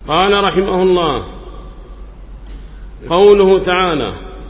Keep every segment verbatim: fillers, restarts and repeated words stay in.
قال رحمه الله: قوله تعالى: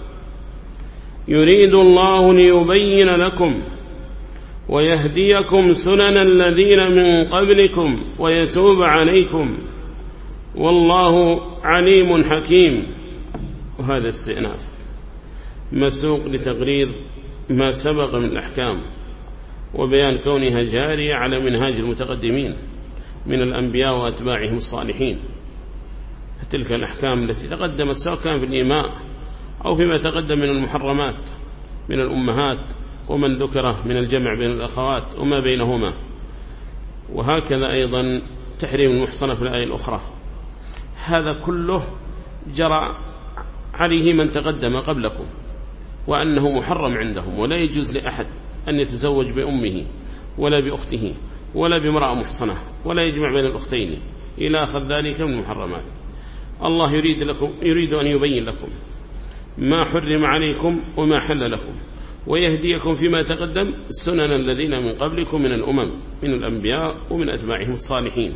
يريد الله ليبين لكم ويهديكم سنن الذين من قبلكم ويتوب عليكم والله عليم حكيم. وهذا استئناف مسوق لتقرير ما سبق من الأحكام وبيان كونها جارية على منهاج المتقدمين من الأنبياء وأتباعهم الصالحين. تلك الأحكام التي تقدمت سواء كان في الإيماء أو فيما تقدم من المحرمات من الأمهات ومن ذكره من الجمع بين الأخوات وما بينهما، وهكذا أيضا تحريم المحصنة في الآية الأخرى. هذا كله جرى عليه من تقدم قبلكم وأنه محرم عندهم، ولا يجوز لأحد أن يتزوج بأمه ولا بأخته ولا بامرأة محصنة ولا يجمع بين الأختين إلى آخر ذلك من المحرمات. الله يريد لكم يريد أن يبين لكم ما حرم عليكم وما حل لكم، ويهديكم فيما تقدم سنن الذين من قبلكم من الأمم من الأنبياء ومن أتباعهم الصالحين.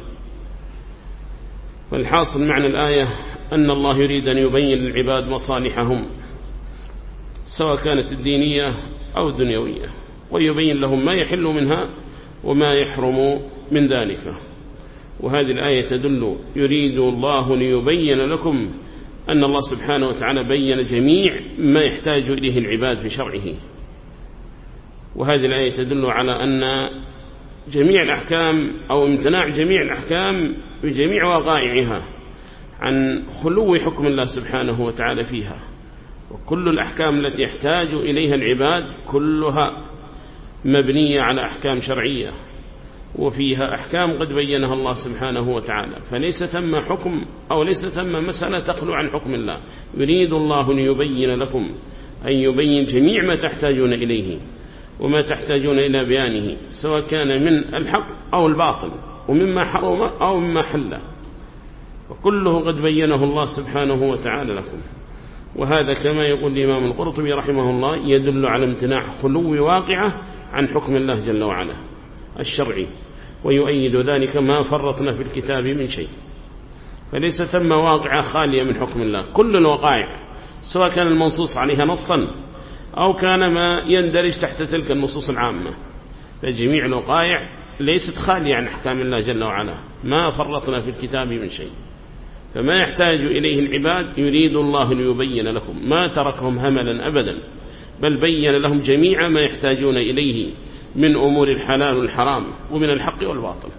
والحاصل معنى الآية أن الله يريد أن يبين للعباد مصالحهم سواء كانت الدينية أو الدنيوية، ويبين لهم ما يحل منها وما يحرم من ذلك. وهذه الآية تدل يريد الله ليبين لكم أن الله سبحانه وتعالى بين جميع ما يحتاج إليه العباد في شرعه. وهذه الآية تدل على أن جميع الأحكام أو امتناع جميع الأحكام بجميع وقائعها عن خلو حكم الله سبحانه وتعالى فيها، وكل الأحكام التي يحتاج إليها العباد كلها مبنية على أحكام شرعية، وفيها أحكام قد بينها الله سبحانه وتعالى، فليس ثم حكم أو ليس ثم مسألة تخلو عن حكم الله. يريد الله ليبين لكم أن يبين جميع ما تحتاجون إليه وما تحتاجون إلى بيانه سواء كان من الحق أو الباطل ومما حرم أو مما حل، وكله قد بينه الله سبحانه وتعالى لكم. وهذا كما يقول الإمام القرطبي رحمه الله يدل على امتناع خلو واقعة عن حكم الله جل وعلا الشرعي، ويؤيد ذلك ما فرطنا في الكتاب من شيء. فليس ثم واقعة خالية من حكم الله، كل الوقائع سواء كان المنصوص عليها نصا أو كان ما يندرج تحت تلك النصوص العامة، فجميع الوقائع ليست خالية عن أحكام الله جل وعلا، ما فرطنا في الكتاب من شيء. فما يحتاج إليه العباد يريد الله ليبين لكم، ما تركهم هملا أبدا، بل بين لهم جميع ما يحتاجون إليه من أمور الحلال والحرام ومن الحق والباطل.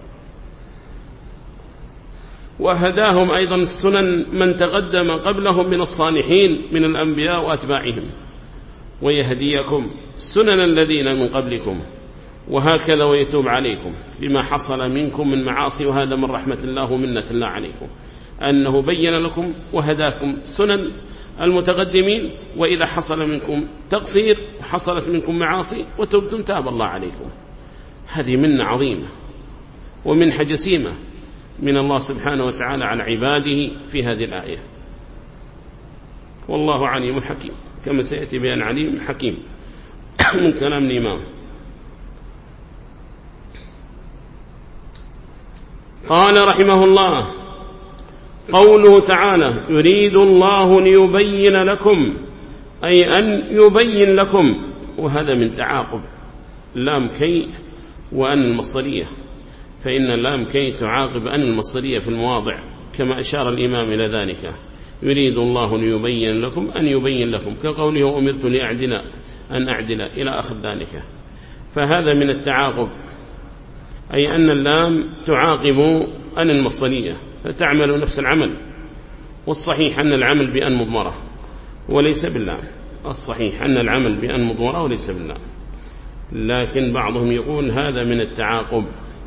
وهداهم أيضا السنن من تقدم قبلهم من الصالحين من الأنبياء وأتباعهم، ويهديكم سنن الذين من قبلكم وهكذا ويتوب عليكم بما حصل منكم من معاصي. وهذا من رحمة الله ومنة الله عليكم أنه بين لكم وهداكم سنن المتقدمين، وإذا حصل منكم تقصير وحصلت منكم معاصي وتبتم تاب الله عليكم. هذه منة عظيمة ومنحة جسيمة من الله سبحانه وتعالى على عباده في هذه الآية. والله عليم حكيم، كما سيأتي بأن عليم حكيم من كلام الإمام. قال رحمه الله: قوله تعالى: يريد الله ليبين لكم، أي أن يبين لكم. وهذا من تعاقب لام كي وأن المصدرية، فإن اللام كي تعاقب أن المصدرية في المواضع كما أشار الإمام إلى ذلك. يريد الله ليبين لكم أن يبين لكم، كقوله أمرت لأعدل أن أعدل إلى آخر ذلك. فهذا من التعاقب، أي أن اللام تعاقب أن المصدرية فتعمل نفس العمل. والصحيح أن العمل بأن مضمرة وليس بالله، الصحيح أن العمل بأن مضمرة وليس بالله، لكن بعضهم يقول هذا من التعاقب.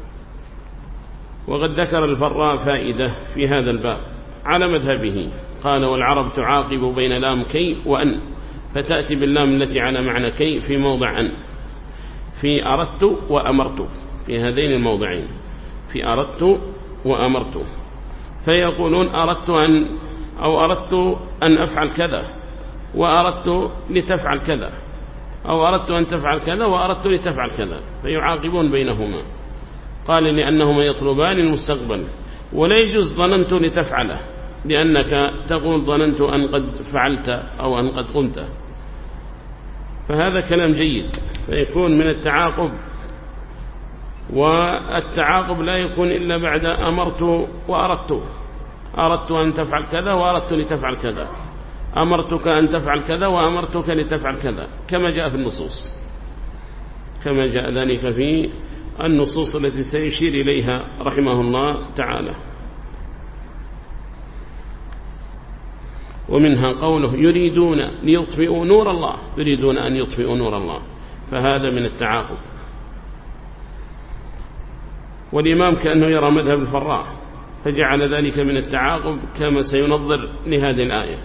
وقد ذكر الفراء فائدة في هذا الباب على مذهبه، قال: والعرب تعاقب بين لام كي وأن، فتأتي باللام التي على معنى كي في موضع أن، في أردت وأمرت، في هذين الموضعين، في أردت وأمرت. فيقولون أردت أن أو أردت أن أفعل كذا وأردت لتفعل كذا، أو أردت أن تفعل كذا وأردت لتفعل كذا، فيعاقبون بينهما. قال: لأنهما يطلبان المستقبل ولا يجوز ظننت لتفعله، لأنك تقول ظننت أن قد فعلت أو أن قد قمت، فهذا كلام جيد، فيكون من التعاقب. والتعاقب لا يكون إلا بعد أمرت وأردت، أردت أن تفعل كذا وأردت لتفعل كذا، أمرتك أن تفعل كذا وأمرتك لتفعل كذا، كما جاء في النصوص، كما جاء ذلك في النصوص التي سيشير إليها رحمه الله تعالى. ومنها قوله يريدون ليطفئوا نور الله، يريدون أن يطفئوا نور الله، فهذا من التعاقب. والإمام كأنه يرى مذهب الفراء فجعل ذلك من التعاقب كما سينظر لهذه الآية.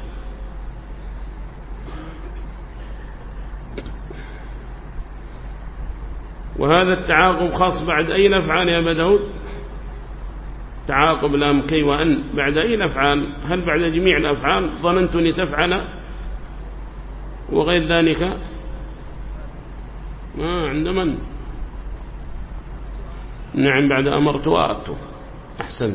وهذا التعاقب خاص بعد أي الأفعال يا أبا داود؟ تعاقب لام كي وأن بعد أي الأفعال؟ هل بعد جميع الأفعال ظننت لتفعل وغير ذلك؟ ما عند من؟ نعم بعد أمرت وأردت. أحسنت.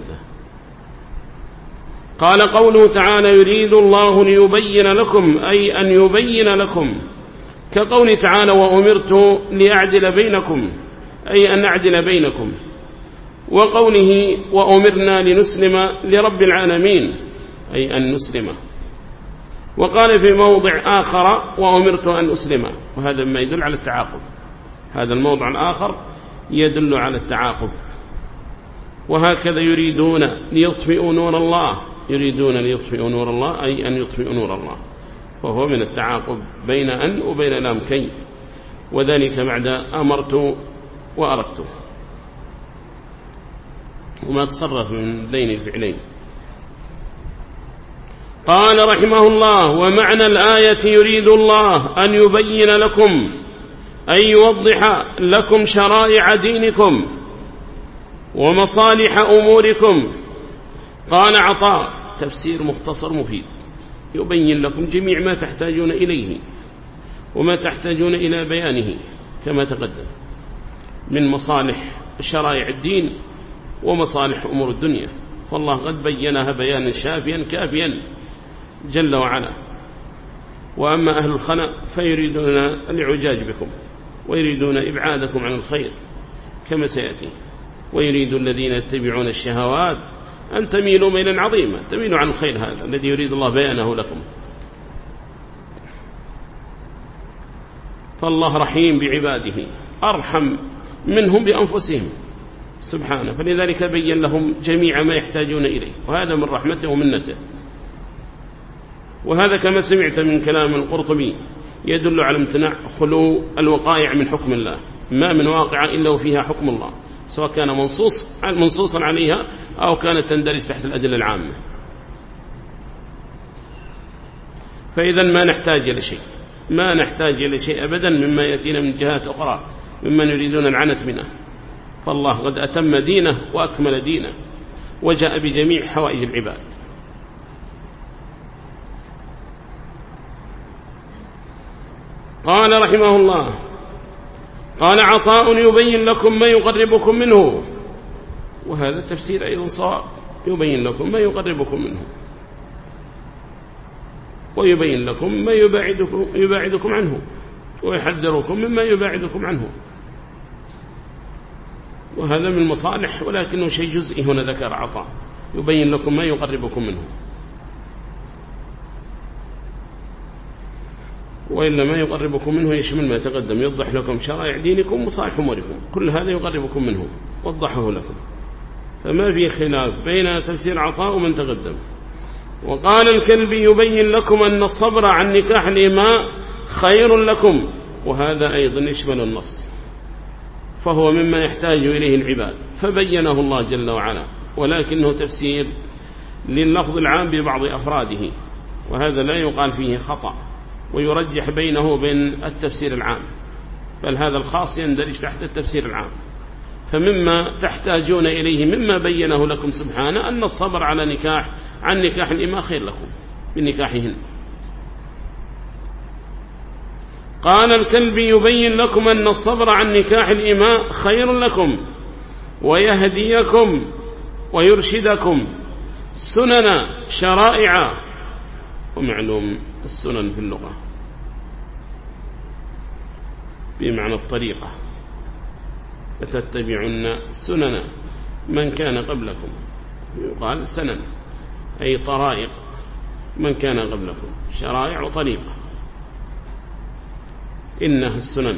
قال قوله تعالى يريد الله ليبين لكم، أي أن يبين لكم، كقول تعالى وأمرت لأعدل بينكم، أي أن أعدل بينكم. وقوله وأمرنا لنسلم لرب العالمين، أي أن نسلم. وقال في موضع آخر وأمرت أن أسلم، وهذا ما يدل على التعاقب، هذا الموضع الآخر يدل على التعاقب. وهكذا يريدون ليطفئوا نور الله، يريدون ليطفئوا نور الله أي أن يطفئوا نور الله، وهو من التعاقب بين أن وبين لام كي، وذلك بعد أمرت وأردت، وما تصرف من بين الفعلين. قال رحمه الله ومعنى الآية يريد الله أن يبين لكم، أن يوضح لكم شرائع دينكم ومصالح أموركم. قال عطاء تفسير مختصر مفيد، يبين لكم جميع ما تحتاجون إليه وما تحتاجون إلى بيانه كما تقدم من مصالح شرائع الدين ومصالح أمور الدنيا، والله قد بينها بيانا شافيا كافيا جل وعلا. وأما أهل الخنا فيريدون الإعجاج بكم ويريدون إبعادكم عن الخير كما سيأتي، ويريد الذين يتبعون الشهوات أن تميلوا ميلا عظيما، تميلوا عن الخير هذا الذي يريد الله بيانه لكم. فالله رحيم بعباده، أرحم منهم بأنفسهم سبحانه، فلذلك بين لهم جميع ما يحتاجون إليه، وهذا من رحمته ومنته. وهذا كما سمعت من كلام القرطبي يدل على امتناع خلو الوقائع من حكم الله، ما من واقع إلا وفيها حكم الله، سواء كان منصوص منصوصا عليها أو كانت تندرج تحت الأدلة العامة. فإذا ما نحتاج إلى شيء، ما نحتاج إلى شيء أبدا مما يأتينا من جهات أخرى ممن يريدون العنت منه، فالله قد أتم دينه وأكمل دينه وجاء بجميع حوائج العباد. قال رحمه الله قال عطاء يبين لكم ما يقربكم منه، وهذا التفسير أيضا صواب، يبين لكم ما يقربكم منه ويبين لكم ما يباعدكم, يباعدكم عنه ويحذركم مما يباعدكم عنه، وهذا من المصالح، ولكنه شيء جزئي هنا ذكر عطاء، يبين لكم ما يقربكم منه، وإلا ما يقربكم منه يشمل ما تقدم، يوضح لكم شرائع دينكم ومصالح أموركم، كل هذا يقربكم منه وضحه لكم، فما في خلاف بين تفسير عطاء ومن تقدم. وقال الكلبي يبين لكم أن الصبر عن نكاح الإماء خير لكم، وهذا أيضا يشمل النص، فهو مما يحتاج إليه العباد، فبينه الله جل وعلا، ولكنه تفسير لللفظ العام ببعض أفراده، وهذا لا يقال فيه خطأ، ويرجح بينه وبين التفسير العام، بل هذا الخاص يندرج تحت التفسير العام. فمما تحتاجون إليه مما بينه لكم سبحانه أن الصبر على نكاح عن نكاح الإماء خير لكم من نكاحهن. قال الكلبي يبين لكم أن الصبر عن نكاح الإماء خير لكم ويهديكم ويرشدكم سنن شرائع. ومعلوم السنن في اللغة بمعنى الطريقة، فتتبعن سنن من كان قبلكم، يقال سنن أي طرائق من كان قبلكم، شرائع وطريقة، إنها السنن.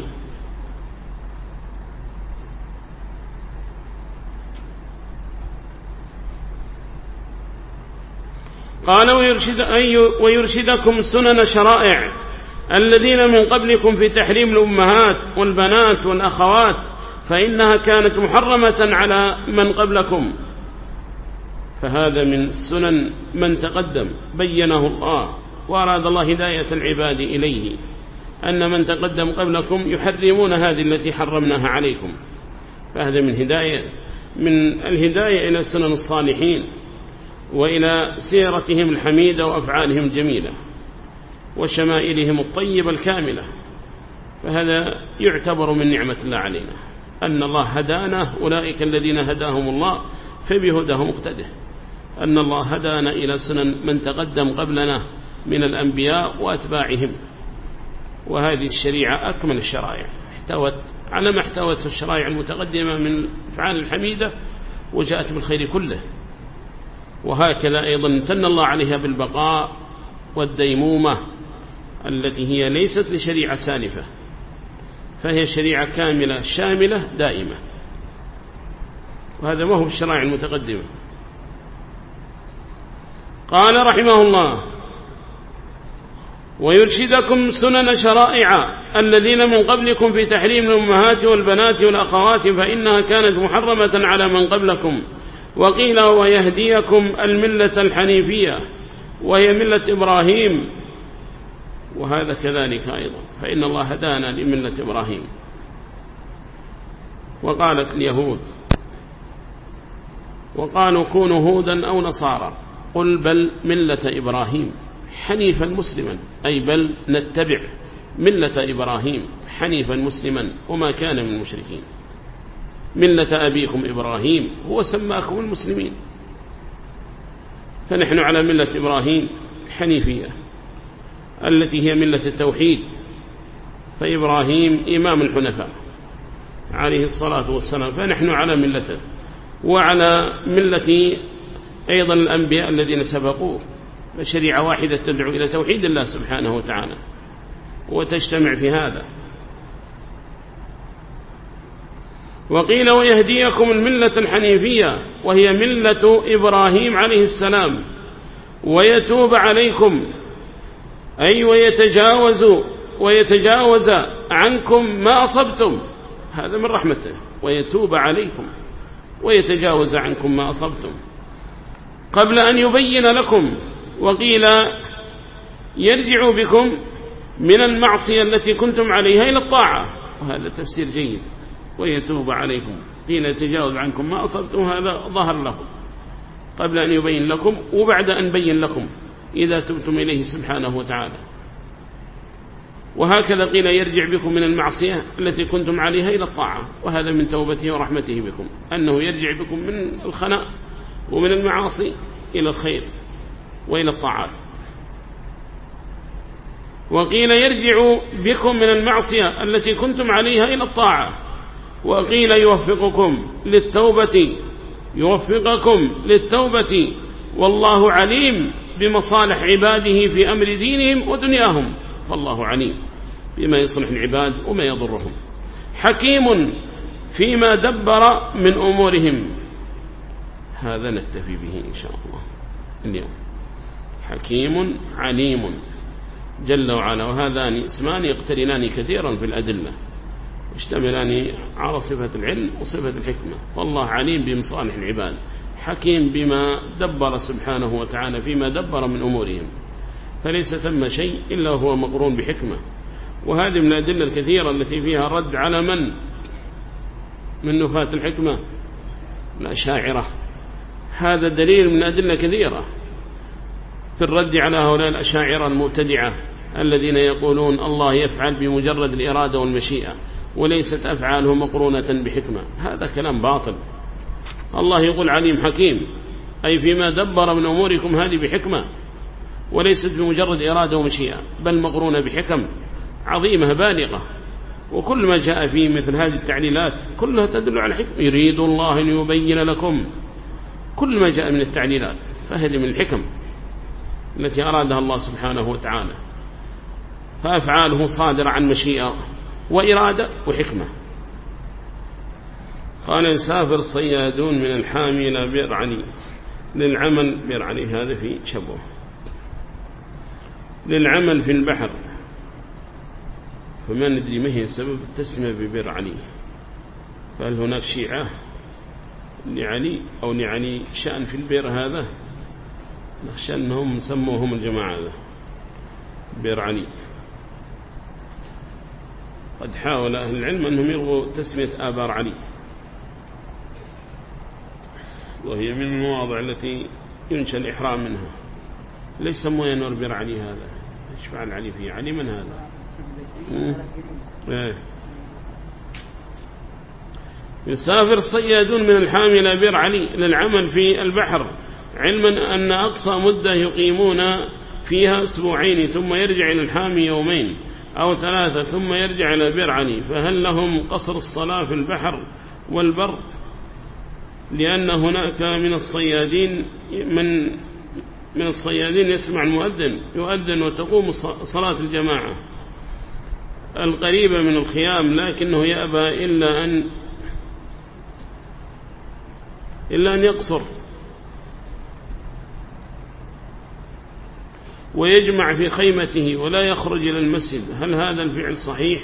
قال ويرشد أي ويرشدكم سنن شرائع الذين من قبلكم في تحريم الأمهات والبنات والأخوات، فإنها كانت محرمة على من قبلكم. فهذا من سنن من تقدم بينه الله، وأراد الله هداية العباد إليه، أن من تقدم قبلكم يحرمون هذه التي حرمناها عليكم. فهذا من هداية من الهداية إلى سنن الصالحين وإلى سيرتهم الحميدة وأفعالهم الجميلة وشمائلهم الطيبة الكاملة. فهذا يعتبر من نعمة الله علينا، أن الله هدانا، أولئك الذين هداهم الله فبهداهم اقتده، أن الله هدانا إلى سنن من تقدم قبلنا من الأنبياء وأتباعهم. وهذه الشريعة أكمل الشرائع، احتوت على ما احتوت الشرائع المتقدمة من الأفعال الحميدة وجاءت بالخير كله. وهكذا أيضا امتن الله عليها بالبقاء والديمومة التي هي ليست لشريعة سالفة، فهي شريعة كاملة شاملة دائمة، وهذا ما هو الشرائع المتقدمة. قال رحمه الله ويرشدكم سنن شرائع الذين من قبلكم في تحريم الأمهات والبنات والأخوات، فإنها كانت محرمة على من قبلكم. وقيل ويهديكم الملة الحنيفية وهي ملة إبراهيم، وهذا كذلك أيضا، فإن الله هدانا لملة إبراهيم. وقالت اليهود وقالوا كونوا هودا أو نصارى، قل بل ملة إبراهيم حنيفا مسلما، أي بل نتبع ملة إبراهيم حنيفا مسلما وما كان من المشركين. ملة أبيكم إبراهيم هو سماكم المسلمين، فنحن على ملة إبراهيم حنيفية التي هي ملة التوحيد، فإبراهيم إمام الحنفاء عليه الصلاة والسلام، فنحن على ملته وعلى ملة أيضا الأنبياء الذين سبقوه، فشريعة واحدة تدعو إلى توحيد الله سبحانه وتعالى وتجتمع في هذا. وقيل ويهديكم الملة الحنيفية وهي ملة إبراهيم عليه السلام، ويتوب عليكم أي ويتجاوز ويتجاوز عنكم ما أصبتم، هذا من رحمته، ويتوب عليكم ويتجاوز عنكم ما أصبتم قبل أن يبين لكم. وقيل يرجع بكم من المعصية التي كنتم عليها إلى الطاعة، وهذا تفسير جيد. ويتوب عليكم قيل يتجاوز عنكم ما أصبتم، هذا ظهر لكم قبل أن يبين لكم وبعد أن بين لكم إذا تبتم إليه سبحانه وتعالى. وهكذا قيل يرجع بكم من المعصية التي كنتم عليها إلى الطاعة، وهذا من توبته ورحمته بكم، أنه يرجع بكم من الخناء ومن المعاصي إلى الخير وإلى الطاعات. وقيل يرجع بكم من المعصية التي كنتم عليها إلى الطاعة. وقيل يوفقكم للتوبة يوفقكم للتوبة والله عليم بمصالح عباده في أمر دينهم ودنياهم، فالله عليم بما يصلح العباد وما يضرهم، حكيم فيما دبر من أمورهم. هذا نكتفي به إن شاء الله اليوم. حكيم عليم جل وعلا، وهذان اسمان يقترنان كثيرا في الأدلة، يشتملان على صفة العلم وصفة الحكمة. والله عليم بمصالح العباد، حكيم بما دبر سبحانه وتعالى فيما دبر من أمورهم، فليس ثم شيء إلا هو مقرون بحكمة. وهذه من الأدلة الكثيرة التي فيها رد على من من نفاة الحكمة الأشاعرة. هذا دليل من أدلة كثيرة في الرد على هؤلاء الأشاعرة المبتدعة الذين يقولون الله يفعل بمجرد الإرادة والمشيئة وليست أفعاله مقرونة بحكمة. هذا كلام باطل. الله يقول عليم حكيم، أي فيما دبر من أموركم هذه بحكمة، وليست بمجرد إرادة ومشيئة، بل مقرونة بحكم عظيمة بالغة. وكل ما جاء فيه مثل هذه التعليلات كلها تدل على حكم، يريد الله أن يبين لكم، كل ما جاء من التعليلات فهذه من الحكم التي أرادها الله سبحانه وتعالى، فأفعاله صادرة عن مشيئة وإرادة وحكمة. قال يسافر صيادون من الحامي إلى بئر علي للعمل، بئر علي هذا في شبوه، للعمل في البحر، فما ندري ما هي سبب التسمية ببئر علي، فهل هناك شيعة لعلي أو لعلي شأن في البئر هذا؟ نخشى أنهم سموهم الجماعة هذا بئر علي. قد حاول أهل العلم أنهم يلغوا تسمية آبار علي، وهي من المواضع التي ينشأ الإحرام منها. ليس سموه ينور بئر علي هذا، ايش فعل علي فيه؟ علي من هذا؟ ايه. يسافر صيادون من الحامي إلى بئر علي للعمل في البحر، علما أن أقصى مدة يقيمون فيها أسبوعين، ثم يرجع إلى الحامي يومين أو ثلاثة، ثم يرجع إلى بئر علي، فهل لهم قصر الصلاة في البحر والبر؟ لأن هناك من الصيادين من من الصيادين يسمع المؤذن يؤذن وتقوم صلاة الجماعة القريبة من الخيام، لكنه يأبى إلا أن إلا أن يقصر ويجمع في خيمته ولا يخرج إلى المسجد. هل هذا الفعل صحيح؟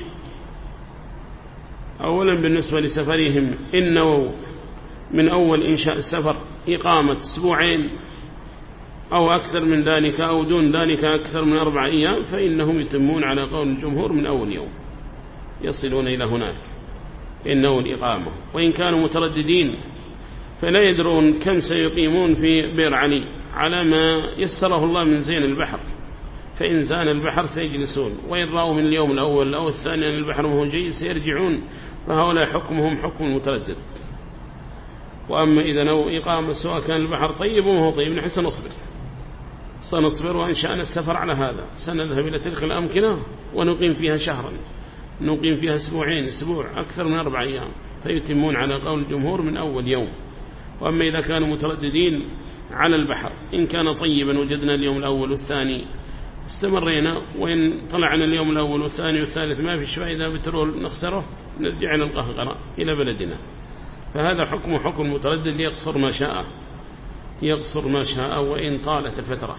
أولا بالنسبة لسفرهم، إنه من أول إنشاء السفر إقامة أسبوعين أو أكثر من ذلك أو دون ذلك أكثر من أربع أيام، فإنهم يتمون على قول الجمهور من أول يوم يصلون إلى هناك، إنه الإقامة. وإن كانوا مترددين فلا يدرون كم سيقيمون في بئر علي على ما يسره الله من زين البحر، فإن زان البحر سيجلسون، وإن رأوا من اليوم الأول أو الثاني أن البحر هو جيد سيرجعون، فهؤلاء حكمهم حكم المتردد. وأما إذا نو إقامة سواء كان البحر طيب وما هو طيب، نحن سنصبر سنصبر وإن شاءنا السفر على هذا، سنذهب إلى تلك الأمكنة ونقيم فيها شهرا، نقيم فيها أسبوعين، أسبوع أكثر من أربع أيام، فيتمون على قول الجمهور من أول يوم. وأما إذا كانوا مترددين على البحر، إن كان طيبا وجدنا اليوم الأول والثاني استمرينا، وإن طلعنا اليوم الأول والثاني والثالث ما في فائدة بترول نخسره، نرجع إلى القهقرة إلى بلدنا. فهذا حكم حكم المتردد، يقصر ما شاء يقصر ما شاء وإن طالت الفترة.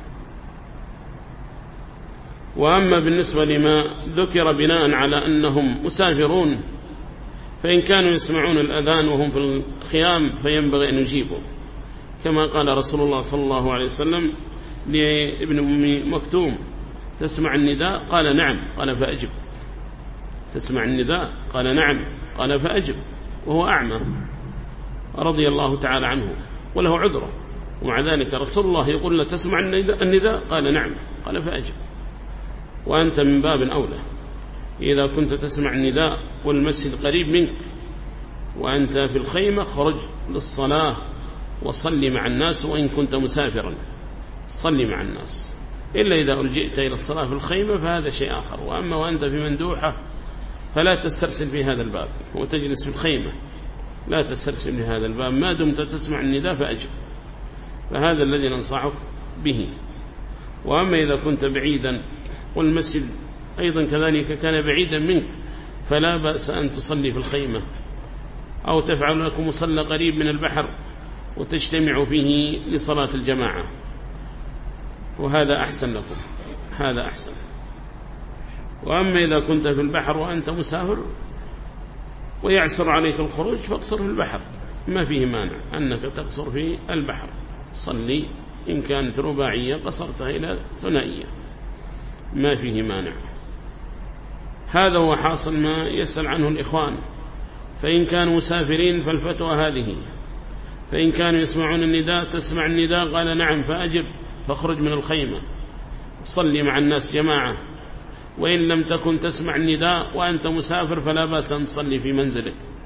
وأما بالنسبة لما ذكر بناء على أنهم مسافرون، فإن كانوا يسمعون الأذان وهم في الخيام فينبغي أن يجيبوا، كما قال رسول الله صلى الله عليه وسلم لابن أم مكتوم: تسمع النداء؟ قال نعم، قال فأجب. تسمع النداء؟ قال نعم، قال فأجب، وهو أعمى رضي الله تعالى عنه وله عذره، ومع ذلك رسول الله يقول له: تسمع النداء؟ قال نعم، قال فأجب. وأنت من باب أولى إذا كنت تسمع النداء والمسجد قريب منك وأنت في الخيمة، خرج للصلاة وصلي مع الناس، وإن كنت مسافرا صلي مع الناس، إلا إذا ألجئت إلى الصلاة في الخيمة فهذا شيء آخر. وأما وأنت في مندوحة فلا تسترسل في هذا الباب وتجلس في الخيمة، لا تسترسل في هذا الباب ما دمت تسمع النداء فأجب، فهذا الذي ننصحك به. وأما إذا كنت بعيدا والمسجد أيضا كذلك كان بعيدا منك، فلا بأس أن تصلي في الخيمة، أو تفعل لكم مصلى قريب من البحر وتجتمع فيه لصلاة الجماعة، وهذا أحسن لكم، هذا أحسن. وأما إذا كنت في البحر وأنت مسافر ويعسر عليك الخروج فاقصر في البحر، ما فيه مانع أنك تقصر في البحر، صلي إن كانت رباعية قصرتها إلى ثنائية، ما فيه مانع. هذا هو حاصل ما يسأل عنه الإخوان. فإن كانوا مسافرين فالفتوى هذه، فإن كانوا يسمعون النداء تسمع النداء قال نعم فأجب، فاخرج من الخيمة صلي مع الناس جماعة. وإن لم تكن تسمع النداء وأنت مسافر فلا بأس أن تصلي في منزلك،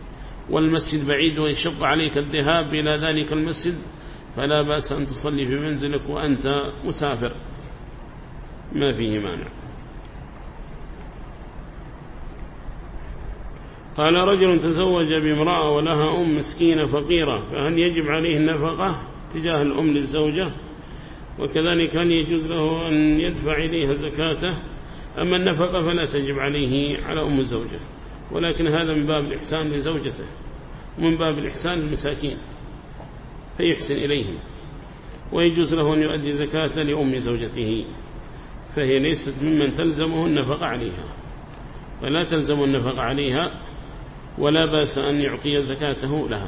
والمسجد بعيد ويشق عليك الذهاب إلى ذلك المسجد فلا بأس أن تصلي في منزلك وأنت مسافر، ما فيه مانع. قال رجل تزوج بامرأة ولها أم مسكينة فقيرة، فهل يجب عليه النفقة تجاه الأم للزوجة؟ وكذلك هل يجوز له أن يدفع إليها زكاته؟ أما النفقة فلا تجب عليه على أم الزوجة، ولكن هذا من باب الإحسان لزوجته ومن باب الإحسان للمساكين فيحسن إليهم، ويجوز له أن يؤدي زكاة لأم زوجته، فهي ليست ممن تلزمه النفقة عليها، فلا تلزم النفقة عليها ولا بأس أن يعطي زكاته لها.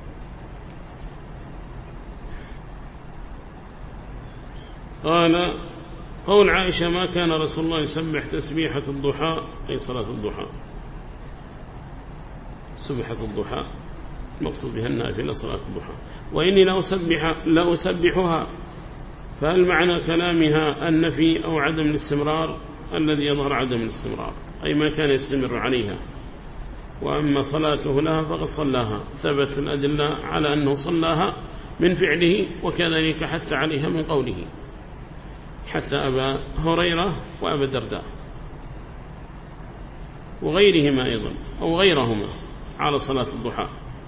قال قول عائشة ما كان رسول الله يسبح تسبيحة الضحى أي صلاة الضحى، سبحة الضحى المقصود بها النافلة صلاة الضحى، وإني لأسبح لأسبحها، فهل معنى كلامها النفي أو عدم الاستمرار؟ الذي يظهر عدم الاستمرار أي ما كان يستمر عليها، وأما صلاته لها فقد صلاها، ثبت الأدلة على أنه صلاها من فعله، وكذلك حتى عليها من قوله، حتى أبا هريرة وأبا الدرداء وغيرهما أيضا أو غيرهما على صلاة الضحى،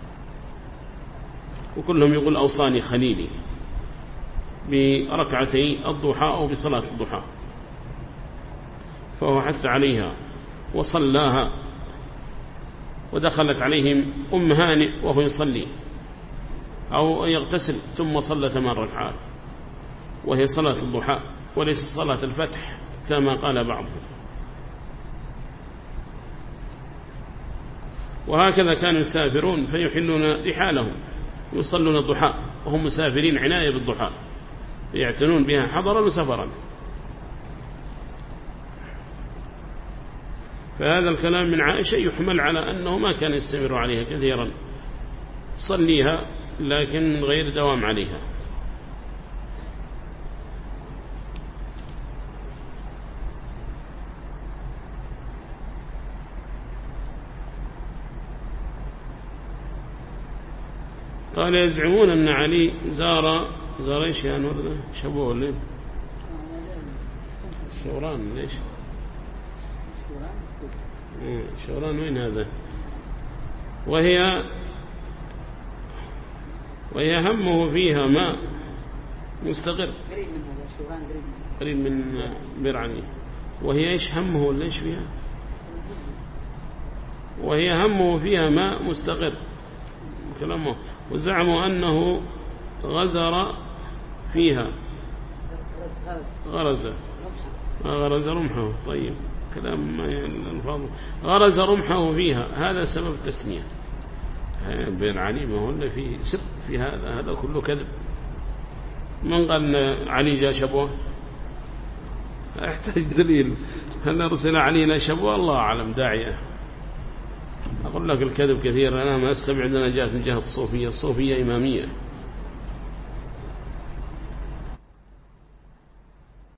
وكلهم يقول أوصاني خليلي بركعتي الضحى أو بصلاة الضحى، فهو حث عليها وصلاها، ودخلت عليهم أم هانئ وهو يصلي أو يغتسل ثم صلى ثمان ركعات، وهي صلاة الضحى وليس صلاة الفتح كما قال بعضهم. وهكذا كانوا يسافرون فيحلون رحالهم يصلون الضحى وهم مسافرين عناية بالضحى يعتنون بها حضرا وسفرا. فهذا الكلام من عائشة يحمل على أنه ما كان يستمر عليها كثيرا، صليها لكن من غير دوام عليها. قال يزعمون أن علي زار زار إيش يا نور شبوه ليه الشوران ليش شوران وين هذا؟ وهي وهي همه فيها ماء مستقر قريب من برعني، وهي إيش همه ليش فيها؟ وهي همه فيها ماء مستقر كلامه، وزعموا أنه غزر فيها غرز غرز رمحه. طيب كلام ما الفاظ غرز رمحه فيها، هذا سبب التسمية. بين علي ما هو اللي فيه سر في هذا، هذا كله كذب. من قال علي جاء شبوه؟ احتاج دليل. هل أرسل علي إلى شبوه؟ الله أعلم داعية. أقول لك الكذب كثير، أنا ما أستبعد أن جاءت من جهة الصوفية. الصوفية إمامية